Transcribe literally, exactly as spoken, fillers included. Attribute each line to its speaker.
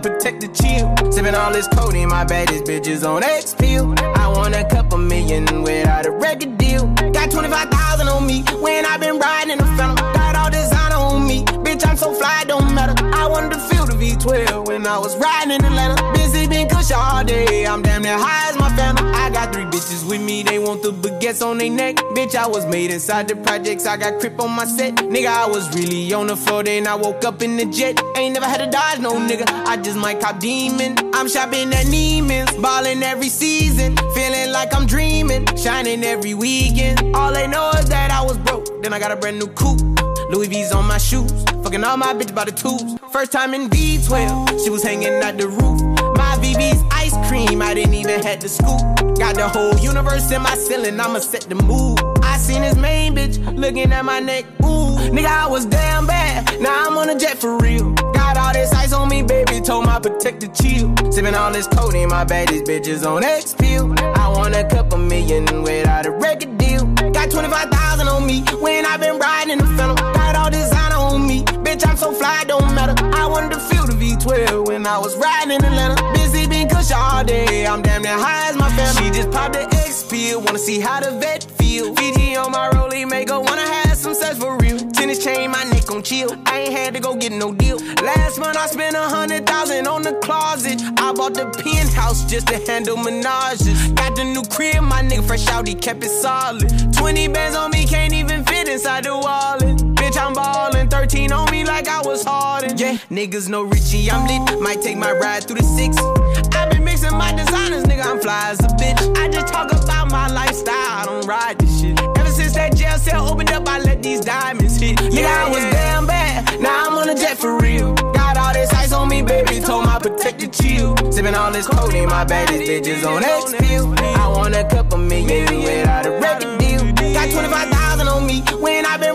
Speaker 1: protector chill. Sipping all this codeine, my baddest bitches on X pill. I want a couple million without a record deal. Got twenty-five thousand on me when I been riding in the Phantom. Got all designer on me, bitch, I'm so fly, don't matter. I wanted to feel the V twelve when I was riding in Atlanta. Busy been kush all day, I'm damn near high as my Phantom. I got three bitches with me, they want the baguettes on their neck. Bitch, I was made inside the projects, I got crip on my set. Nigga, I was really on the floor, then I woke up in the jet. Ain't never had to dodge no nigga, I just might cop demon. I'm shopping at Neiman's, ballin' every season. Feeling like I'm dreaming, shining every weekend. All they know is that I was broke, then I got a brand new coupe. Louis V's on my shoes, fucking all my bitches by the tubes. First time in V twelve, she was hanging out the roof. My V V's ice cream, I didn't even have to scoop. Got the whole universe in my ceiling, I'ma set the mood. I seen this main bitch looking at my neck, ooh. Nigga, I was damn bad, now I'm on a jet for real. Got all this ice on me, baby, told my protector chill. Sipping all this codeine, my baddest bitches on X pill. I want a couple million without a record deal. Got twenty-five thousand on me when I been riding in the Phantom. Got all designer on me, bitch, I'm so fly, don't matter. I wanted to feel the V twelve when I was riding in Atlanta. Busy been kush all day, I'm damn near high as my Phantom. She just popped the X pill, wanna see how the vet feel. Fiji on my rollie, make her wanna have some sex for real. Tennis chain, my neck on chill, I ain't had to go get no deal. Last month I spent a hundred thousand on the closet. I bought the penthouse just to handle menages. Got the new crib, my nigga fresh out, he kept it solid. Twenty bands on me, can't even fit inside the wallet. Bitch, I'm ballin', thirteen on me like I was Harden. Yeah, niggas know Richie, I'm lit, might take my ride through the six. I been mixing my designers, nigga, I'm fly as a bitch. I just talk about my lifestyle, I don't ride this shit. Ever since that jail cell opened up, I let these diamonds hit. Yeah, yeah, I was damn bad, now I'm on a jet for real. Got all this ice on me, baby, told my protector chill. Sipping all this codeine, my baddest bitches on X pill. I want a couple million without a record deal. Got twenty-five thousand on me when I been